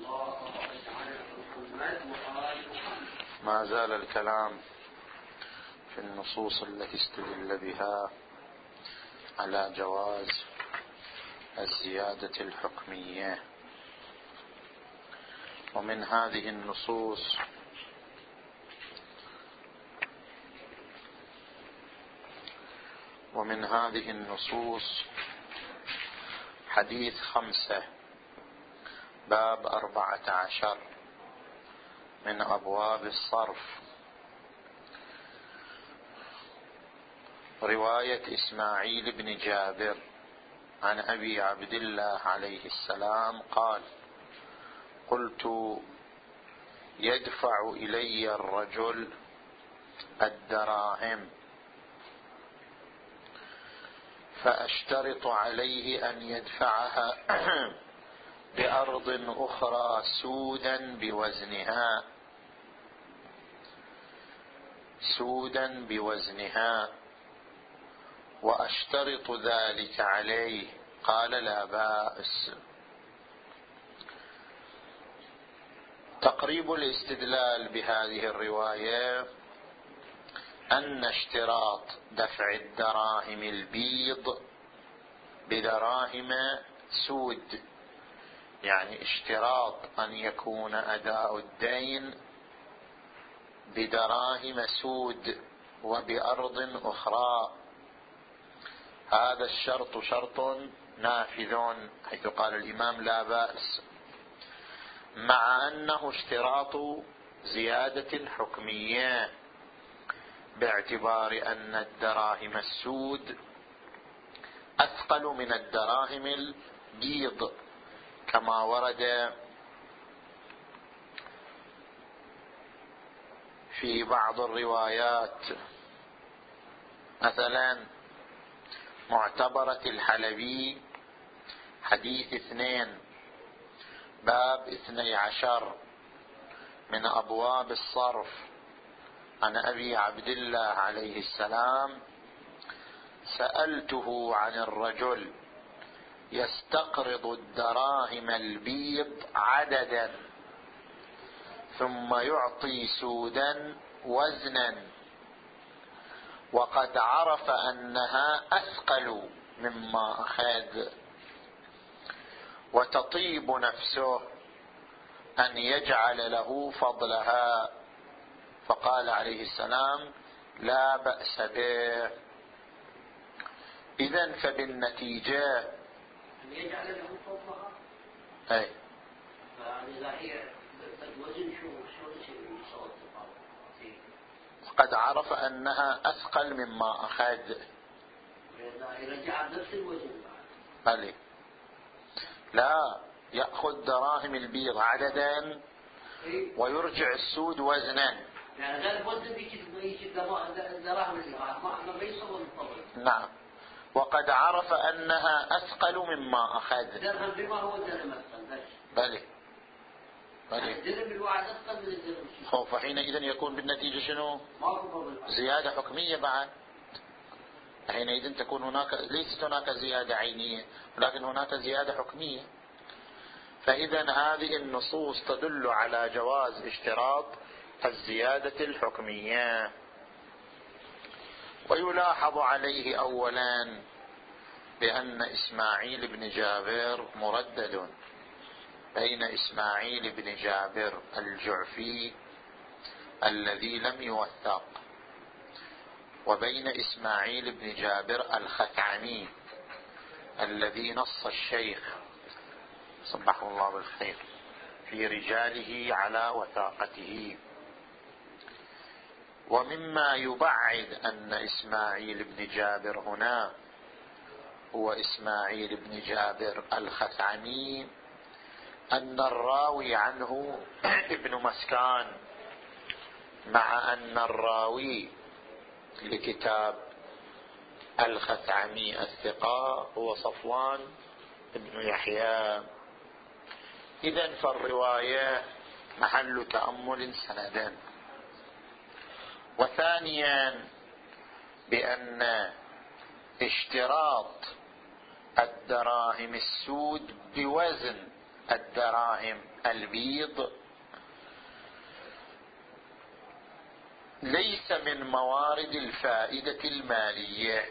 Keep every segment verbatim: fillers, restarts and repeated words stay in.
ما زال الكلام في النصوص التي استدل بها على جواز الزيادة الحكمية. ومن هذه النصوص ومن هذه النصوص حديث خمسة باب أربعة عشر من أبواب الصرف، رواية إسماعيل بن جابر عن أبي عبد الله عليه السلام قال: قلت يدفع إلي الرجل الدراهم فأشترط عليه أن يدفعها بأرض أخرى سودا بوزنها سودا بوزنها وأشترط ذلك عليه. قال: لا بأس. تقريب الاستدلال بهذه الرواية أن اشتراط دفع الدراهم البيض بدراهم سود، يعني اشتراط أن يكون أداء الدين بدراهم سود وبأرض أخرى، هذا الشرط شرط نافذ، حيث قال الإمام لا بأس، مع أنه اشتراط زيادة حكمية باعتبار أن الدراهم السود أثقل من الدراهم البيض، كما ورد في بعض الروايات، مثلا معتبرة الحلبي حديث اثنين باب اثني عشر من أبواب الصرف عن أبي عبد الله عليه السلام: سألته عن الرجل يستقرض الدراهم البيض عددا ثم يعطي سودا وزنا وقد عرف أنها أثقل مما أخذ، وتطيب نفسه أن يجعل له فضلها، فقال عليه السلام: لا بأس به. إذن فبالنتيجة أن يجعل له فضلها، أي يعني لا هي الوزن شو شو يصوت قد عرف أنها أثقل مما أخذ، يرجع بنفس الوزن بلي لا يأخذ دراهم البيض عددا ويرجع السود وزنا، يعني هذا الوزن يجي دراهم البيض ما يصور الفضل. نعم، وقد عرف أنها أثقل مما أخذ. درهم بما هو درهم أثقل، بلي بلي الدرهم الواحد أثقل من الدرهم. هو فحينئذ يكون بالنتيجة شنو؟ زيادة حكمية بعد. حينئذ تكون هناك ليست هناك زيادة عينية، ولكن هناك زيادة حكمية. فإذا هذه النصوص تدل على جواز اشتراط الزيادة الحكمية. ويلاحظ عليه أولا بأن إسماعيل بن جابر مردد، بين إسماعيل بن جابر الجعفي الذي لم يوثق وبين إسماعيل بن جابر الخثعمي الذي نص الشيخ صبحه الله بالخير في رجاله على وثاقته. ومما يبعد أن إسماعيل بن جابر هنا هو إسماعيل بن جابر الخثعمي أن الراوي عنه ابن مسكان، مع أن الراوي لكتاب الخثعمي الثقة هو صفوان بن يحيى. إذن فالرواية محل تأمل سندا. وثانيا بأن اشتراط الدراهم السود بوزن الدراهم البيض ليس من موارد الفائدة المالية،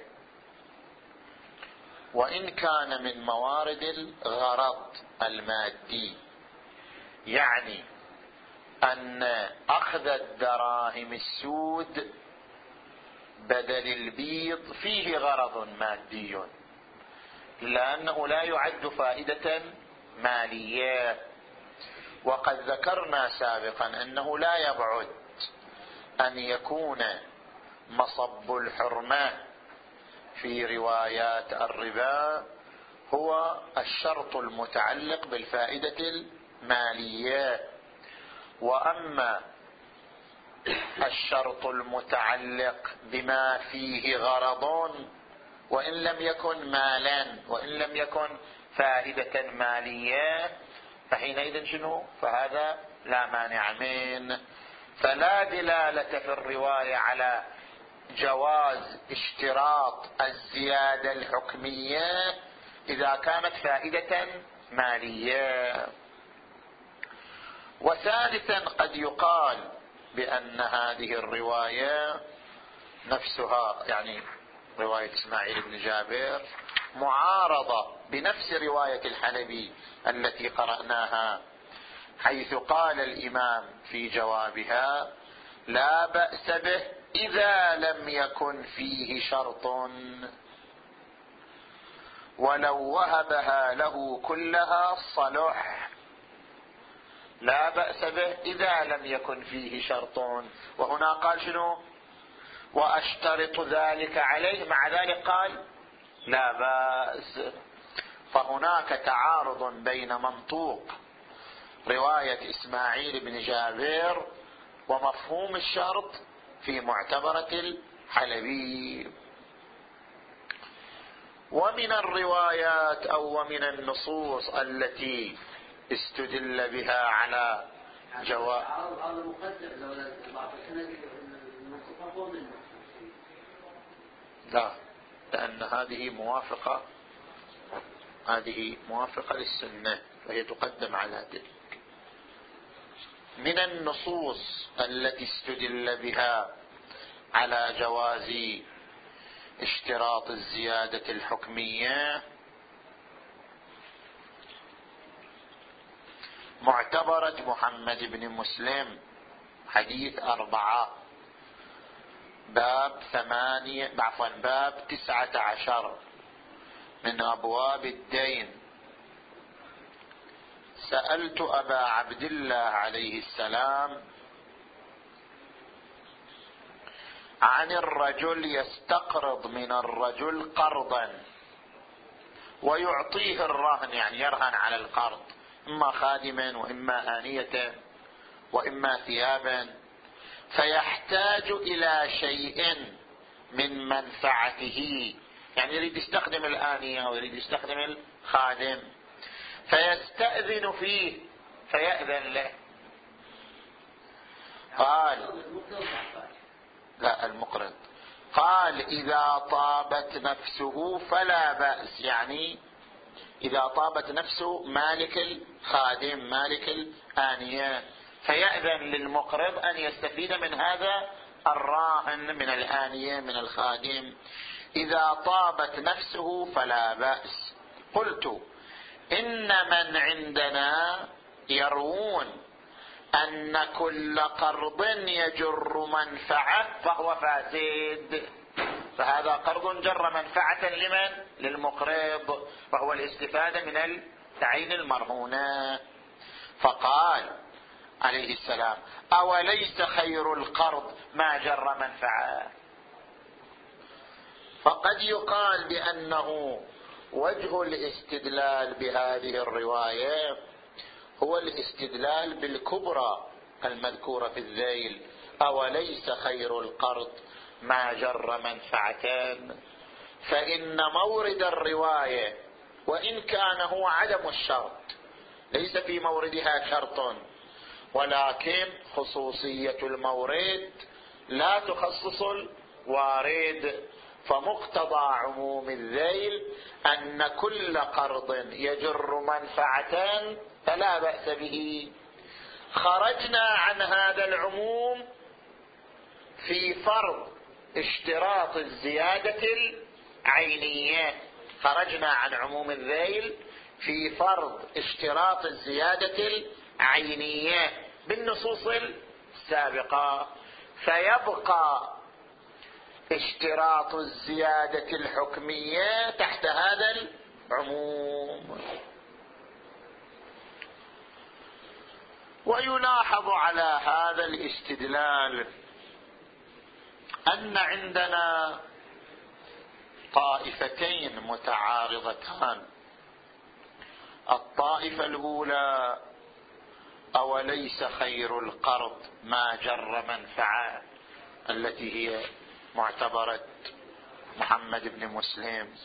وإن كان من موارد الغرض المادي، يعني أن أخذ الدراهم السود بدل البيض فيه غرض مادي، لأنه لا يعد فائدة مالية. وقد ذكرنا سابقا أنه لا يبعد أن يكون مصب الحرمة في روايات الربا هو الشرط المتعلق بالفائدة المالية، وأما الشرط المتعلق بما فيه غرض وإن لم يكن مالا وإن لم يكن فائدة مالية فحينئذ شنو؟ فهذا لا مانع منه. فلا دلالة في الرواية على جواز اشتراط الزيادة الحكمية إذا كانت فائدة مالية. وثالثا قد يقال بأن هذه الرواية نفسها، يعني رواية إسماعيل بن جابر، معارضة بنفس رواية الحلبي التي قرأناها، حيث قال الإمام في جوابها: لا بأس به إذا لم يكن فيه شرط، ولو وهبها له كلها صلح. لا بأس به إذا لم يكن فيه شرط، وهنا قال شنو؟ وأشترط ذلك عليه، مع ذلك قال لا بأس. فهناك تعارض بين منطوق رواية إسماعيل بن جابر ومفهوم الشرط في معتبرة الحلبي. ومن الروايات أو ومن النصوص التي استدل بها على جواز، لا، لأن هذه موافقة هذه موافقة للسنة فهي تقدم على تلك. من النصوص التي استدل بها على جواز اشتراط الزيادة الحكمية معتبرة محمد بن مسلم، حديث أربعة، باب ثمانية عفوا باب تسعة عشر من أبواب الدين. سألت أبا عبد الله عليه السلام عن الرجل يستقرض من الرجل قرضا ويعطيه الرهن، يعني يرهن على القرض، إما خادما وإما آنية وإما ثيابا، فيحتاج إلى شيء من منفعته، يعني يريد يستخدم الآنية ويريد يستخدم الخادم، فيستأذن فيه فيأذن له. قال لا المقرض، قال إذا طابت نفسه فلا بأس، يعني إذا طابت نفسه مالك الخادم مالك الآنية، فيأذن للمقرض أن يستفيد من هذا الراهن من الآنية من الخادم. إذا طابت نفسه فلا بأس. قلت: إن من عندنا يروون أن كل قرض يجر منفعة فهو فاسد، فهذا قرض جر منفعة لمن؟ للمقرض، وهو الاستفادة من التعين المرهونة. فقال عليه السلام: أوليس خير القرض ما جر منفعة؟ فقد يقال بأنه وجه الاستدلال بهذه الرواية هو الاستدلال بالكبرى المذكورة في الذيل: أوليس خير القرض ما جر منفعتان. فإن مورد الرواية وإن كان هو عدم الشرط، ليس في موردها شرط، ولكن خصوصية المورد لا تخصص الوارد، فمقتضى عموم الذيل أن كل قرض يجر منفعة فلا بأس به. خرجنا عن هذا العموم في فرض اشتراط الزيادة العينية، خرجنا عن عموم الذيل في فرض اشتراط الزيادة العينية بالنصوص السابقة، فيبقى اشتراط الزيادة الحكمية تحت هذا العموم. ويلاحظ على هذا الاستدلال أن عندنا طائفتين متعارضتان. الطائفة الأولى: أوليس خير القرض ما جر منفعة، التي هي معتبرة محمد بن مسلم.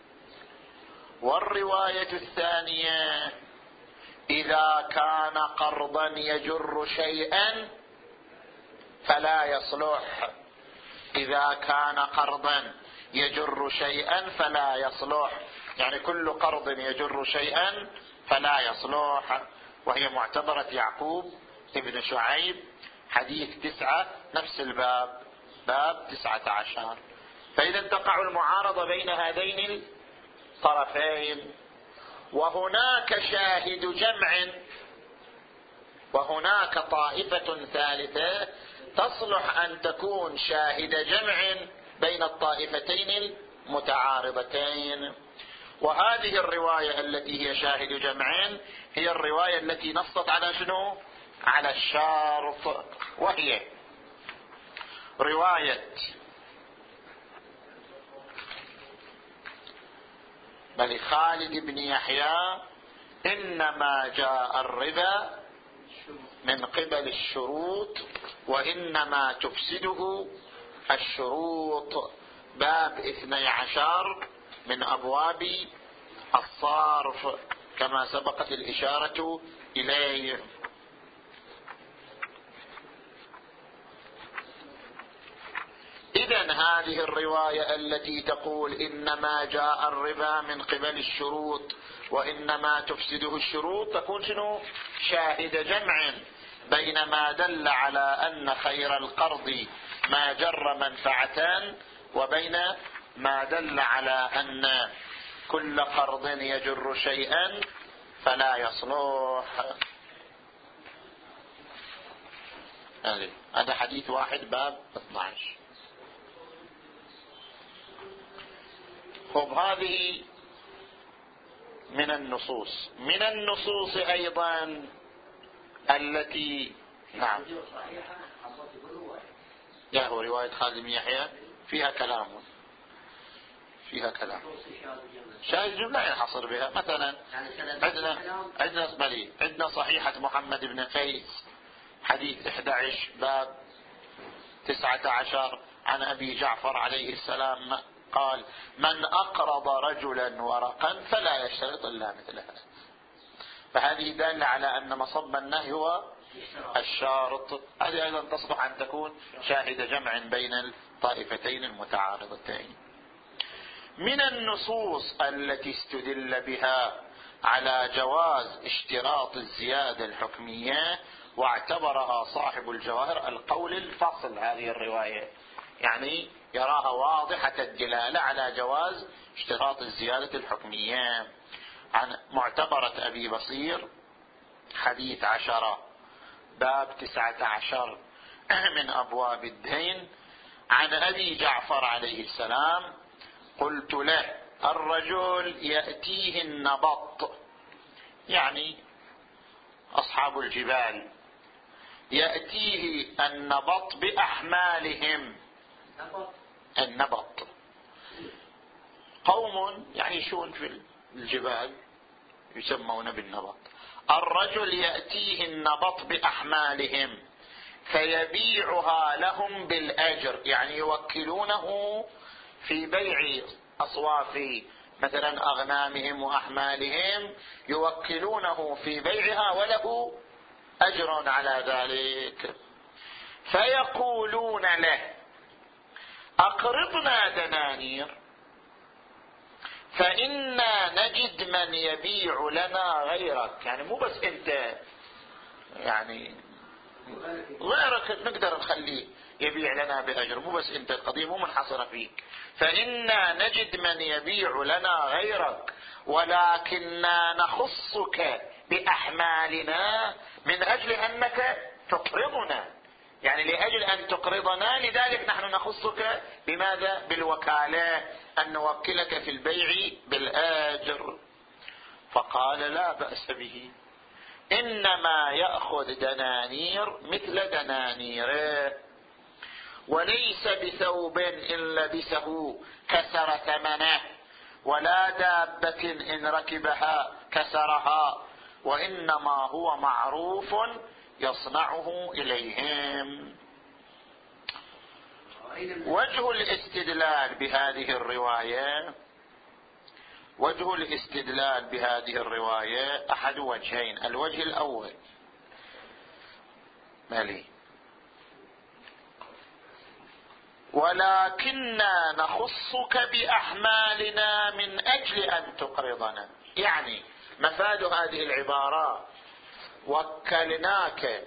والرواية الثانية: إذا كان قرضا يجر شيئا فلا يصلح، إذا كان قرضا يجر شيئا فلا يصلح، يعني كل قرض يجر شيئا فلا يصلح، وهي معتبرة يعقوب ابن شعيب حديث تسعة نفس الباب، باب تسعة عشر. فإذا تقع المعارضة بين هذين الطرفين. وهناك شاهد جمع، وهناك طائفة ثالثة تصلح أن تكون شاهد جمع بين الطائفتين المتعارضتين. وهذه الرواية التي هي شاهد جمع هي الرواية التي نصت على شنو؟ على الشرط، وهي رواية بل خالد بن يحيى: إنما جاء الربا من قبل الشروط وإنما تفسده الشروط، باب اثني عشر من أبواب الصرف كما سبقت الإشارة إليه. إذن هذه الرواية التي تقول إنما جاء الربا من قبل الشروط وإنما تفسده الشروط تكون شنو؟ شاهد جمع بين ما دل على أن خير القرض ما جر منفعة، وبين ما دل على أن كل قرض يجر شيئا فلا يصلح. هذا حديث واحد باب اثني عشر. خب هذه من النصوص. من النصوص أيضا التي نعم يا هو رواية خالد بن يحيى فيها كلام، فيها كلام شاهد جملة ينحصر بها. مثلا عندنا عندنا بلي عندنا صحيحة محمد بن قيس حديث أحد عشر باب تسعة عشر عن أبي جعفر عليه السلام قال: من أقرض رجلا ورقا فلا يشترط إلا مثلها. فهذه دالة على أن مصب النهي هو الشارط. هذه أيضا تصلح أن تكون شاهد جمع بين الطائفتين المتعارضتين. من النصوص التي استدل بها على جواز اشتراط الزيادة الحكمية واعتبرها صاحب الجواهر القول الفصل، هذه الرواية يعني يراها واضحة الدلالة على جواز اشتراط الزيادة الحكمية، عن معتبرة أبي بصير حديث عشرة باب تسعة عشر من أبواب الدين عن أبي جعفر عليه السلام: قلت له: الرجل يأتيه النبط، يعني أصحاب الجبال، يأتيه النبط بأحمالهم. النبط قوم يعيشون في الجبال يسمون بالنبط. الرجل يأتيه النبط بأحمالهم فيبيعها لهم بالأجر، يعني يوكلونه في بيع أصواف مثلا أغنامهم وأحمالهم، يوكلونه في بيعها وله أجر على ذلك. فيقولون له: أقرضنا دنانير فإنا نجد من يبيع لنا غيرك. يعني مو بس أنت، يعني غيرك نقدر نخليه يبيع لنا بأجر، مو بس أنت، القضية مو منحصرة فيك. فإنا نجد من يبيع لنا غيرك ولكننا نخصك بأحمالنا من أجل أنك تقرضنا، يعني لأجل أن تقرضنا لذلك نحن نخصك بماذا؟ بالوكالة، أن نوكلك في البيع بالآجر. فقال لا بأس به، إنما يأخذ دنانير مثل دنانيره، وليس بثوب إن لبسه كسر ثمنه، ولا دابة إن ركبها كسرها، وإنما هو معروف يصنعه إليهم. وجه الاستدلال بهذه الرواية وجه الاستدلال بهذه الرواية أحد وجهين. الوجه الأول مالي ولكننا نخصك بأحمالنا من أجل أن تقرضنا، يعني مفاد هذه العبارة وكلناك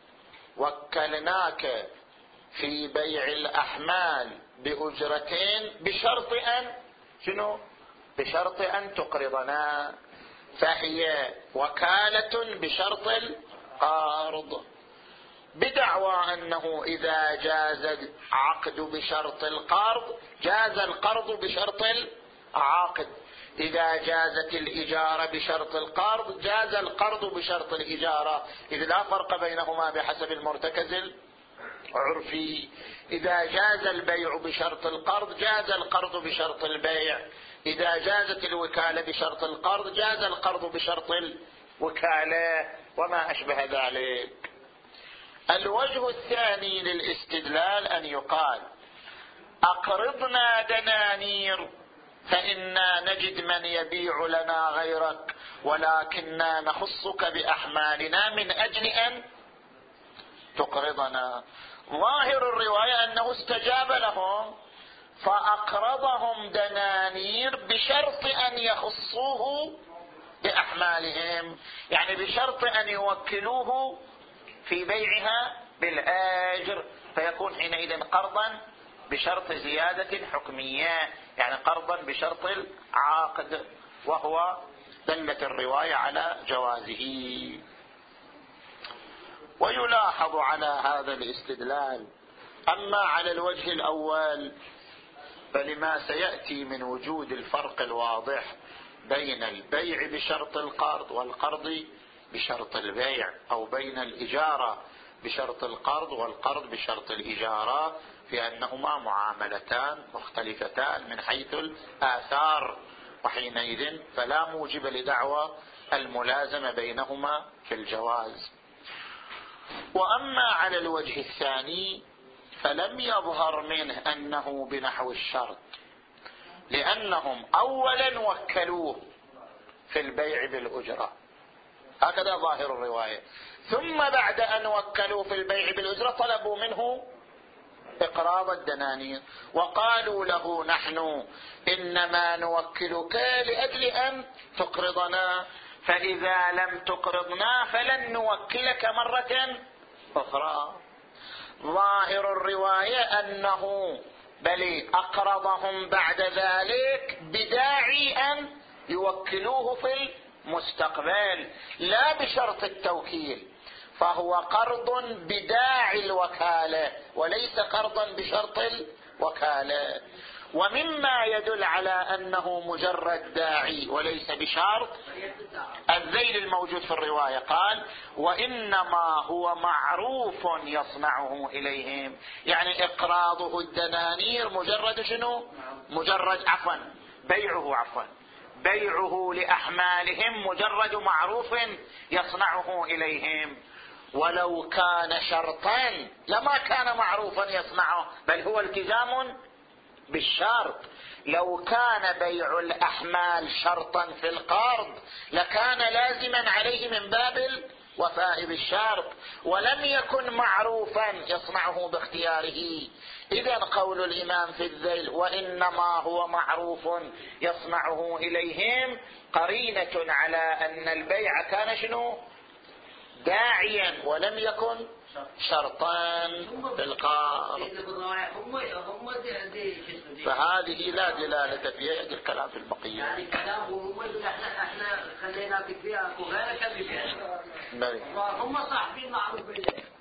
وكلناك في بيع الأحمال بأجرتين بشرط أن شنو؟ بشرط أن تقرضنا، فهي وكالة بشرط القرض، بدعوى أنه إذا جاز العقد بشرط القرض جاز القرض بشرط العقد، إذا جازت الإجارة بشرط القرض جاز القرض بشرط الإجارة، إذ لا فرق بينهما بحسب المرتكز العرفي. إذا جاز البيع بشرط القرض جاز القرض بشرط البيع، إذا جازت الوكالة بشرط القرض جاز القرض بشرط الوكالة، وما أشبه ذلك. الوجه الثاني للاستدلال أن يقال أقرضنا دنانير فإنا نجد من يبيع لنا غيرك ولكننا نخصك بأحمالنا من أجل أن تقرضنا. ظاهر الرواية أنه استجاب لهم فأقرضهم دنانير بشرط أن يخصوه بأحمالهم، يعني بشرط أن يوكلوه في بيعها بالآجر، فيكون حينئذ قرضا بشرط زيادة حكمية، يعني قرضا بشرط العقد، وهو دلت الرواية على جوازه. ويلاحظ على هذا الاستدلال أما على الوجه الأول فلما سيأتي من وجود الفرق الواضح بين البيع بشرط القرض والقرض بشرط البيع، أو بين الإجارة بشرط القرض والقرض بشرط الإجارة، في أنهما معاملتان مختلفتان من حيث الآثار، وحينئذ فلا موجب لدعوى الملازمة بينهما في الجواز. وأما على الوجه الثاني فلم يظهر منه أنه بنحو الشرط، لأنهم أولا وكلوه في البيع بالأجرة، هكذا ظاهر الرواية، ثم بعد أن وكلوا في البيع بالأجرة طلبوا منه إقراض الدنانير، وقالوا له نحن إنما نوكلك لأجل أن تقرضنا، فإذا لم تقرضنا فلن نوكلك مرة أخرى. ظاهر الرواية أنه بل أقرضهم بعد ذلك بداعي أن يوكلوه في المستقبل لا بشرط التوكيل، فهو قرض بداعي الوكالة وليس قرضا بشرط الوكالة. ومما يدل على أنه مجرد داعي وليس بشرط الذيل الموجود في الرواية، قال وإنما هو معروف يصنعه إليهم، يعني إقراضه الدنانير مجرد شنو؟ مجرد عفوا بيعه عفوا بيعه لأحمالهم مجرد معروف يصنعه إليهم، ولو كان شرطا لما كان معروفا يصنعه، بل هو التزام بالشرط. لو كان بيع الأحمال شرطا في القرض لكان لازما عليه من باب وفاء بالشرط، ولم يكن معروفا يصنعه باختياره. إذا قول الإمام في الذيل وإنما هو معروف يصنعه إليهم قرينة على أن البيع كان شنو؟ داعيا ولم يكن شرطا بالقار. فهذه لا دلالة فيها، يجب الكلام في البقية. يعني كلامه هم احنا احنا خليناك فيها وغيرك فيها. هم صاحبين معروفين.